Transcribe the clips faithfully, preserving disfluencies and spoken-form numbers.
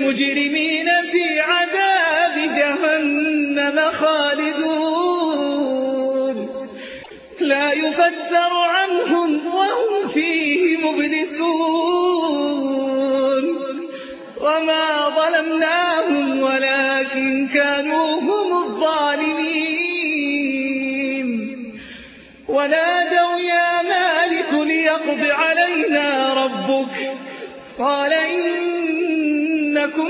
المجرمين في عذاب جهنم خالدون لا يفتر عنهم وهم فيه مبلسون وما ظلمناهم ولكن كانوا هم الظالمين ونادوا يا مالك ليقض علينا ربك قال إنكم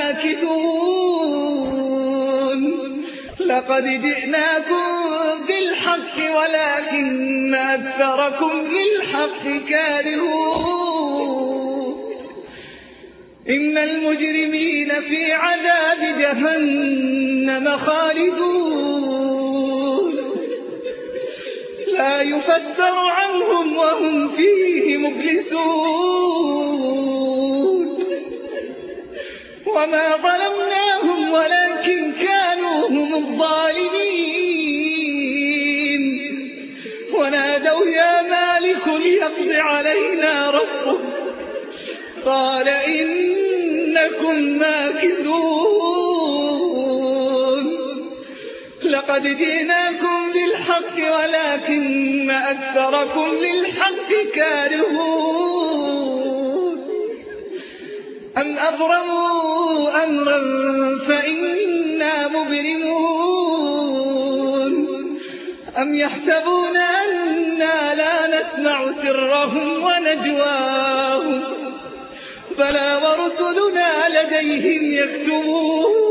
ماكثون لقد جئناكم بالحق ولكن أكثركم للحق كارهون إن المجرمين في عذاب جهنم خالدون لا يفتر عنهم وهم فيه مبلسون وما ظلمناهم ولكن كانوا هم الظالمين ونادوا يا مالك ليقض علينا ربك قال إنكم ماكثون لقد جئناكم بالحق ولكن أكثركم للحق كارهون أم أبرموا أمرا فإنا مبرمون أم يحسبون أنا لا نسمع سرهم ونجواهم بلى ورسلنا لديهم يكتبون